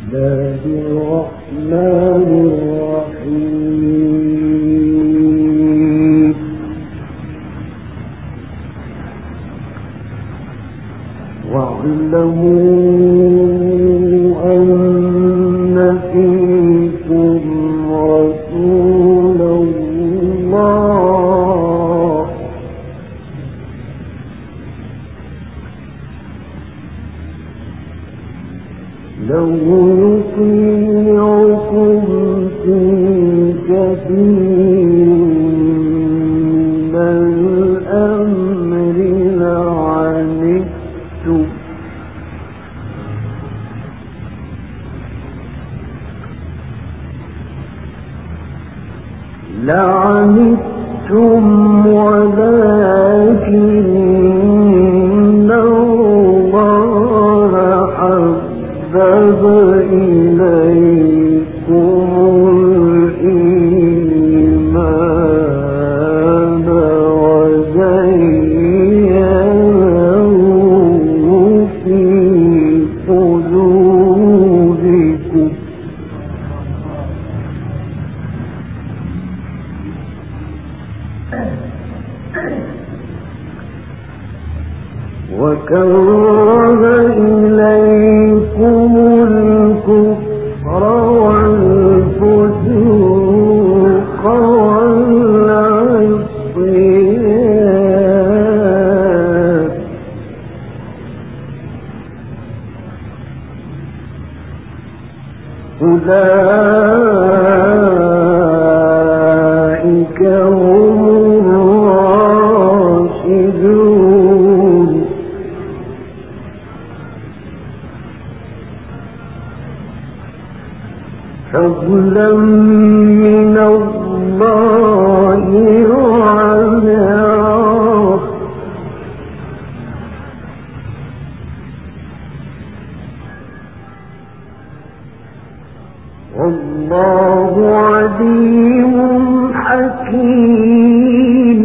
لعنتم ولكن الله حبب إليكم الإيمان وزينه في قلوبكم وكره إليكم الكفر والفسوق والعصيان أولئك هم الراشدون فضلا من الله ونعمه والله عليم حكيم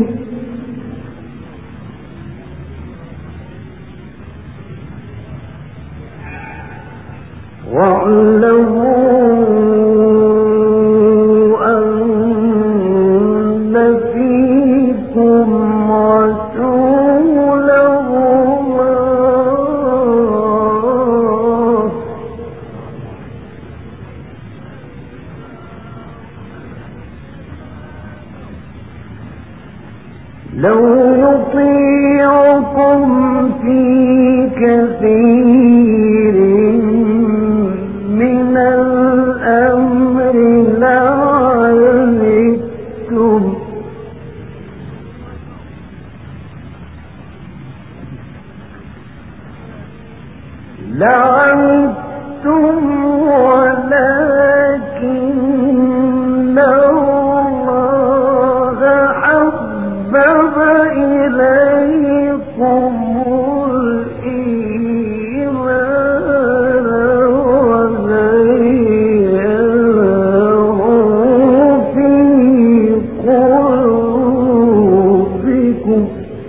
واعلموا أن فيكم رسول الله لو يطيعكم في كثير من الأمر لعنتم ولكن الله حبب إليكم الإيمان وزينه في قلوبكم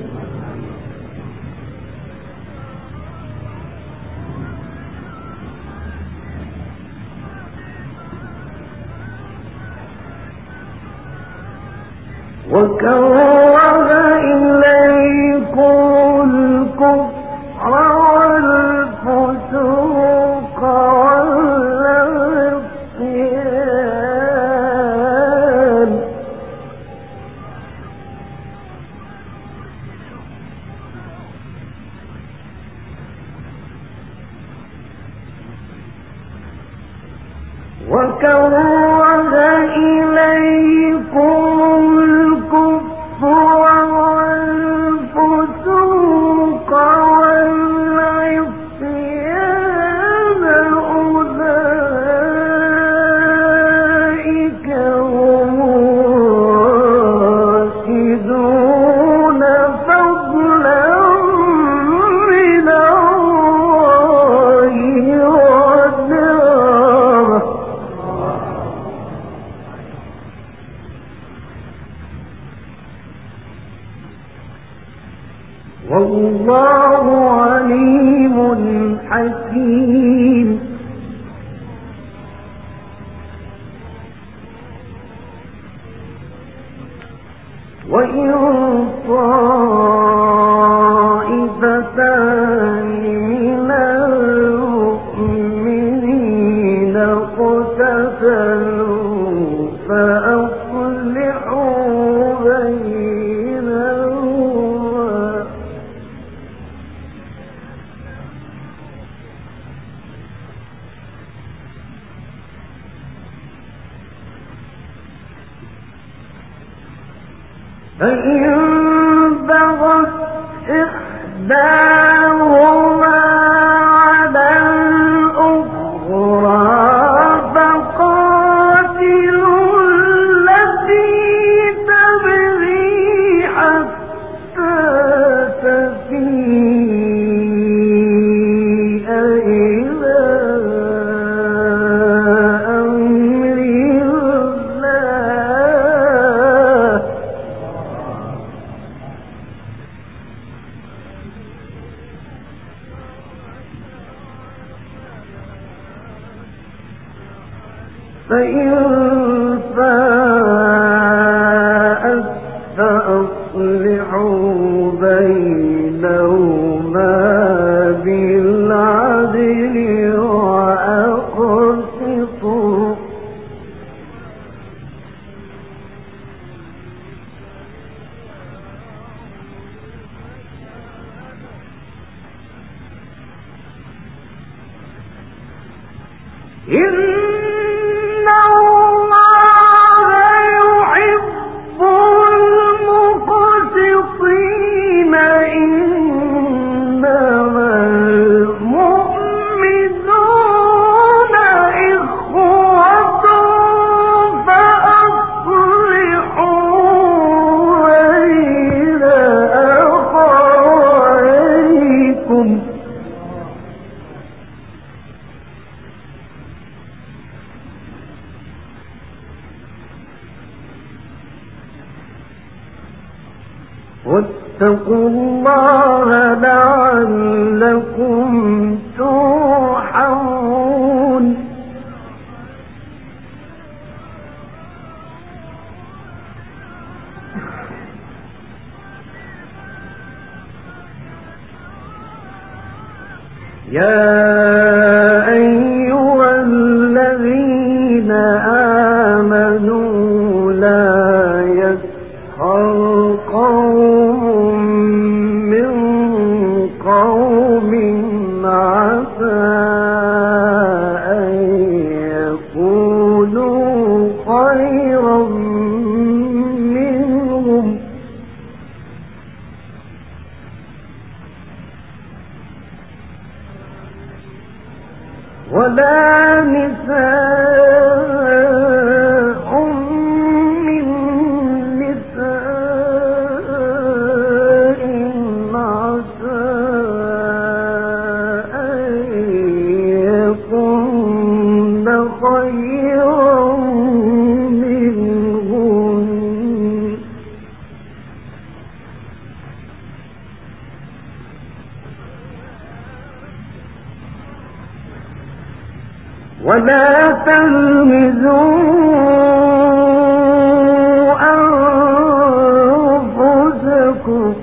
وكره إليكم الكفر والفسوق والعصيان وكره إليكم الكفر والفسوق والعصيان أولئك هم الراشدون فضلا من الله ونعمه وإن طائفتان من المؤمنين اقتتلوا فأصلحوا بينهما فإن بغت إحداهما على الأخرى فقاتلوا التي تبغي حتى تفيء إلى أمر الله فإن فاءت فأصلحوا بينهما بالعدل وأقسطوا إن الله يحب المقسطين إنما المؤمنون إخوة فأصلحوا بين أخويكم واتقوا الله لعلكم ترحمون يا أيها الذين آمنوا لا يسخر قوم من قوم عسى أن يكونوا خيرا منهم ولا نساء من نساء عسى أن يكن خيرا منهن ولا تلمزوا أنفسكم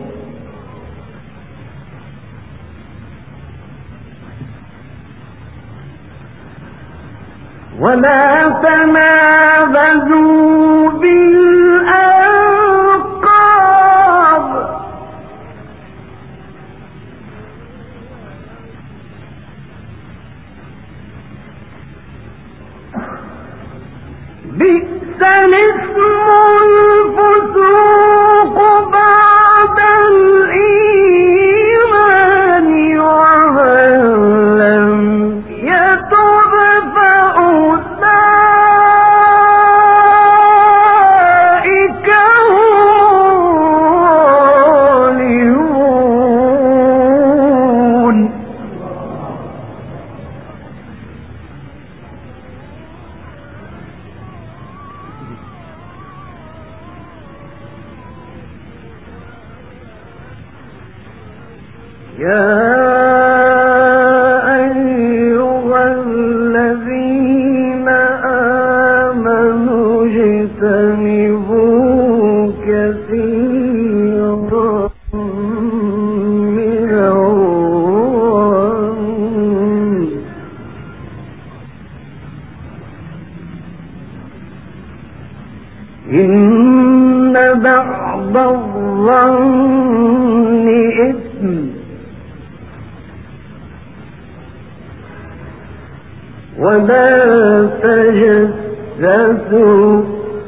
ولا تنابزوا بالألقاب بئس الاسم الفسوق بعد الإيمان ومن لم يتب فأولئك هم الظالمون يا أيها الذين آمنوا اجتنبوا كثيرا إن بعض الظن إثم ولا تجسسوا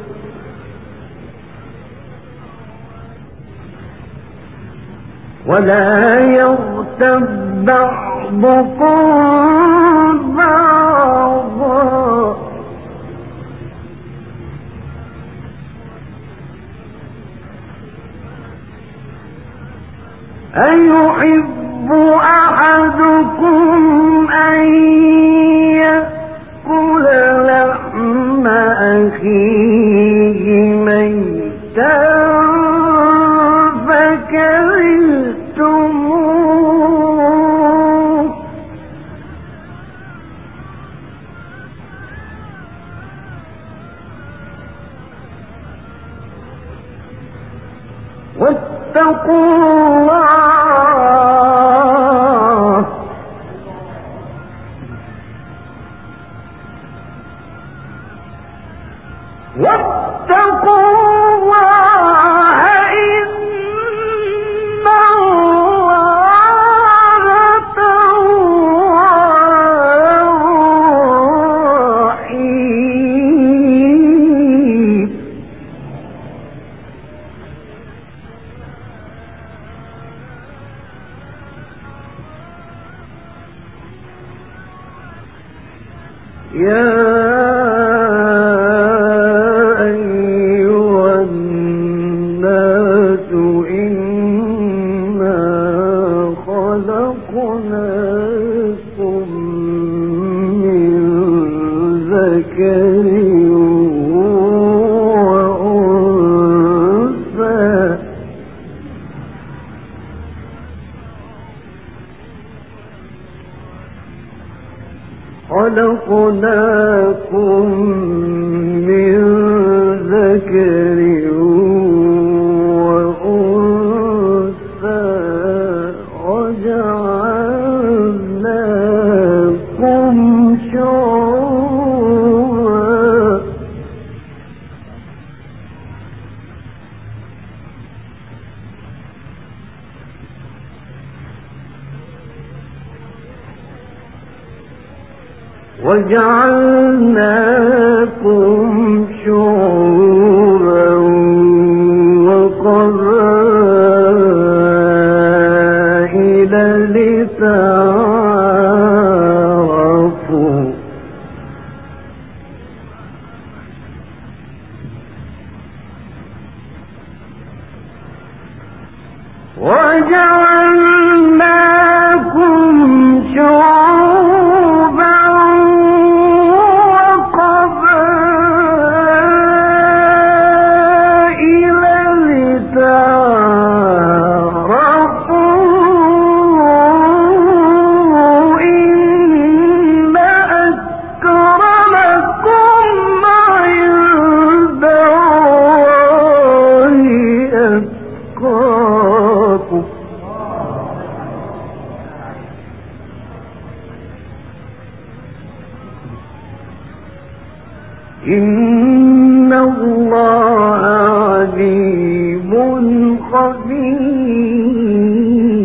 ولا يغتب بعضكم بعضا أيحب أحدكم أن يأكل لحم أخيه ميتا فكرهتموه واتقوا الله واتقوا الله إن الله تواب رحيم يا خلقناكم من ذكر وأنثى وجعلناكم شعوبا وجعلناكم شعوبا وقبائل لتعارفوا وجعلناكم شعوبا إن الله عليم خبير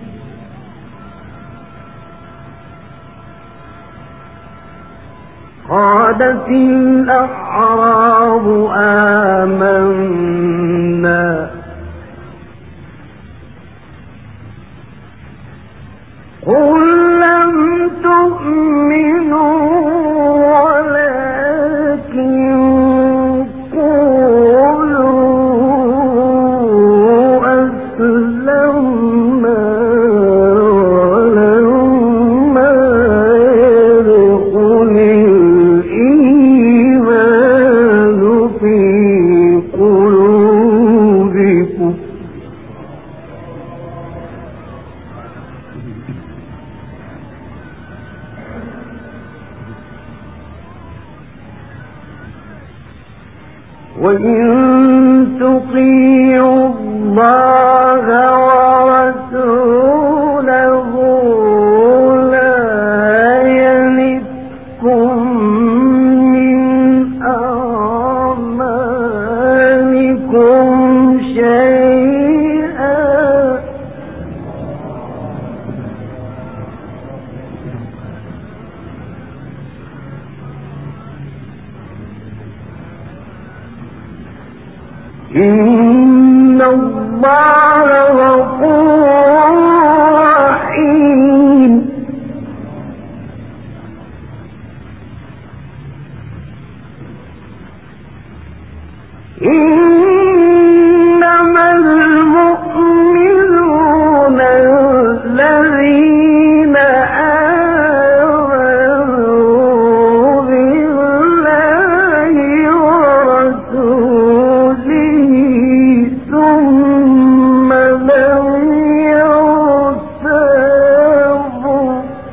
قالت الأعراب آمنا قل لم تؤمنوا وإن تطيعوا الله ورسوله لا يلتكم من أعمالكم إن الله غفور رحيم إنما المؤمنون الذين آمنوا بالله ورسوله ثم لم يرتابوا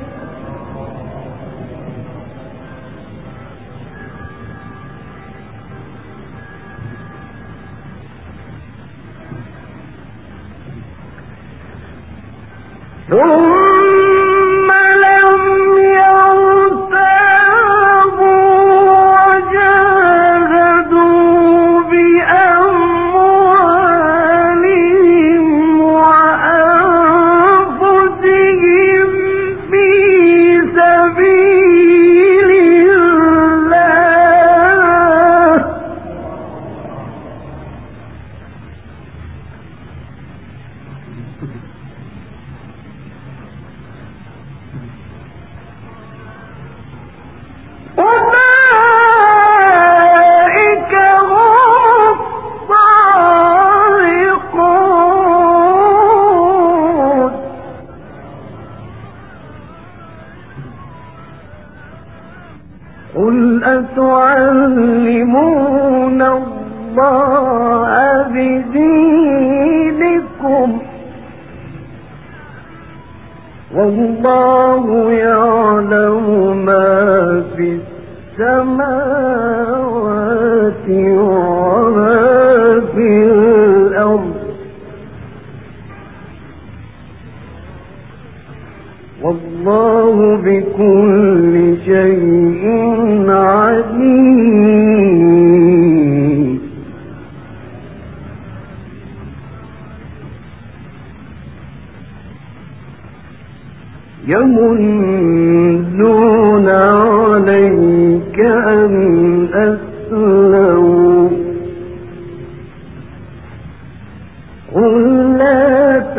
وجاهدوا بأموالهم وأنفسهم في سبيل الله أولئك هم الصادقون قل أتعلمون الله بدينكم والله يعلم ما في السماوات وما في الأرض والله بكل شيء عليم يمنون عليك أن أسلموا قل لا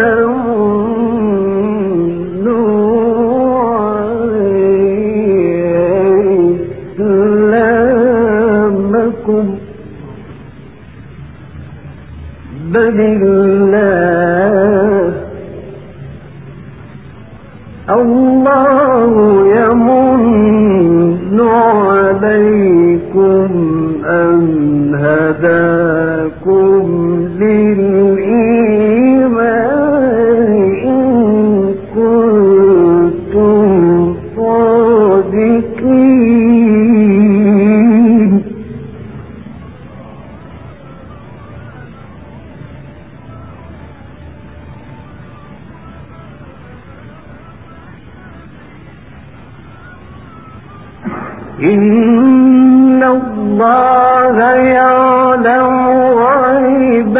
تمنوا علي إسلامكم بل الله يمن عليكم أن هداكم للإيمان إن كنتم صادقين إن الله يعلم غيب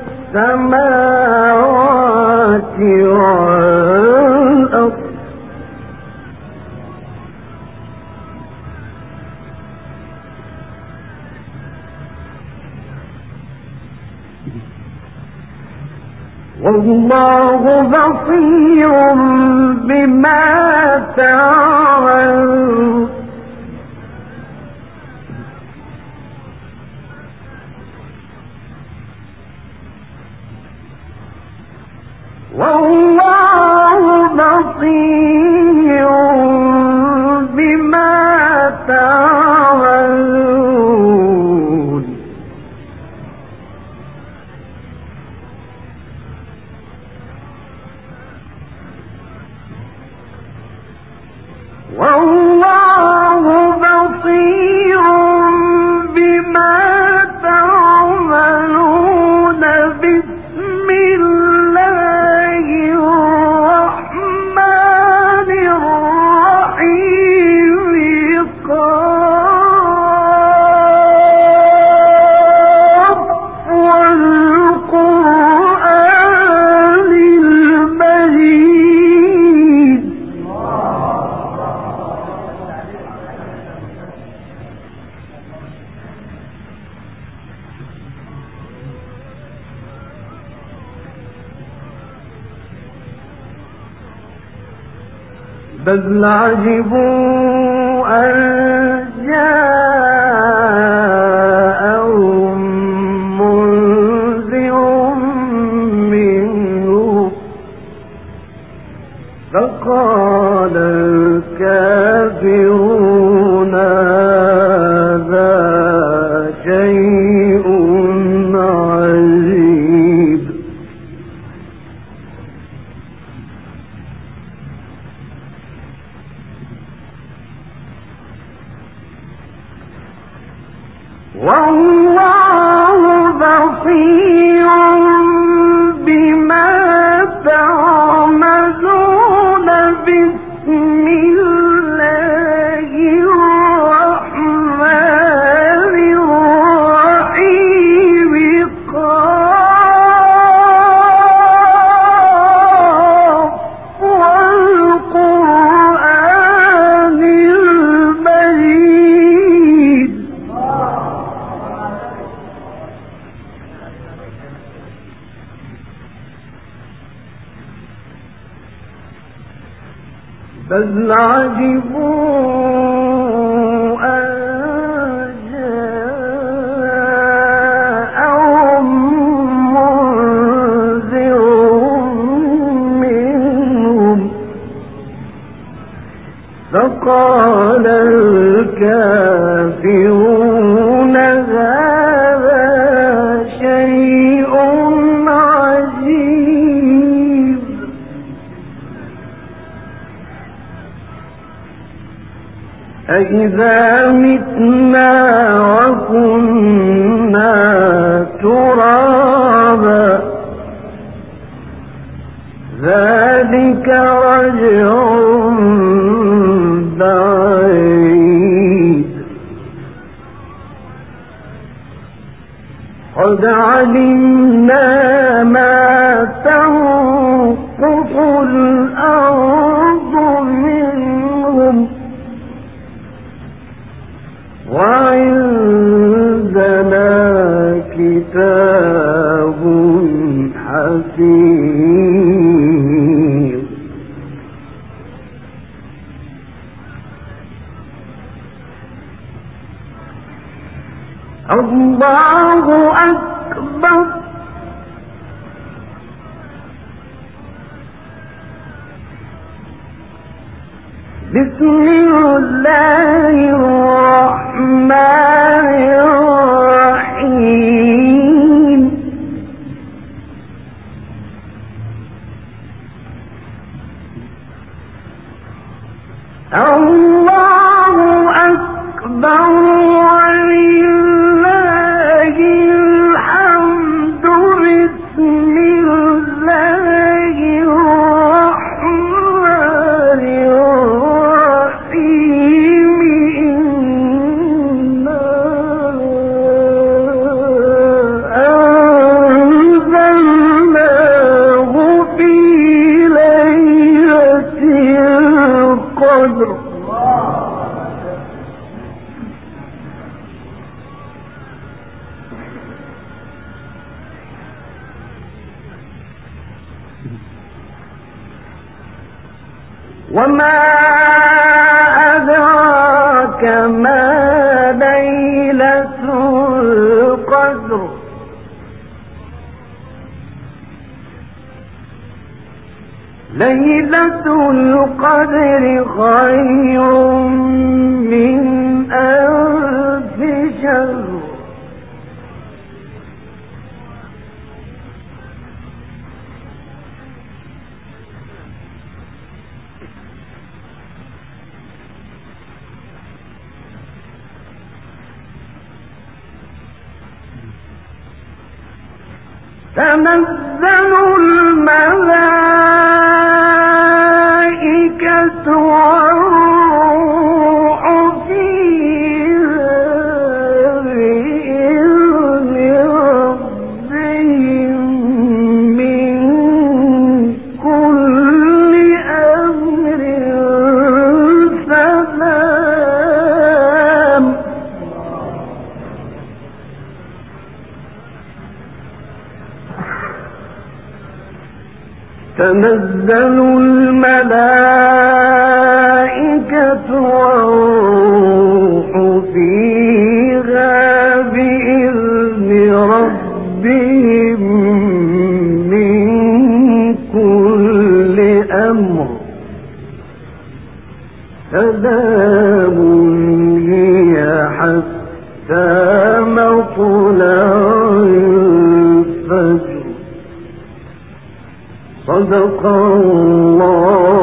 السماوات والأرض والله بصير بما تعملون والله بصير بما تعملون والله بل عجبوا أن جاءهم منذر منهم فقال الكافرون هذا شيء عجيب. والله بصير بما تعملون. بسم الله الرحمن الرحيم. قاف والقرآن المجيد. بل عجبوا أن جاءهم منذر منهم فقال الكافرون هذا شيء عجيب. أإذا متنا وكنا ترابا ذلك رجع بعيد. قد علمنا ما تنقص الأرض منهم وعندنا كتاب حفيظ. الله أكبر. بسم الله الرحمن الرحيم. الله أكبر ولله الحمد. بسم الله الرحمن الرحيم. إنا أنزلناه في ليلة القدر. وما أدراك ما ليلة القدر. ليلة القدر خير من ألف شهر. تنزل الملائكة والروح فيها بإذن ربهم من كل أمر سلام. تنزل الملائكة حتى مطلع الفجر. صدق الله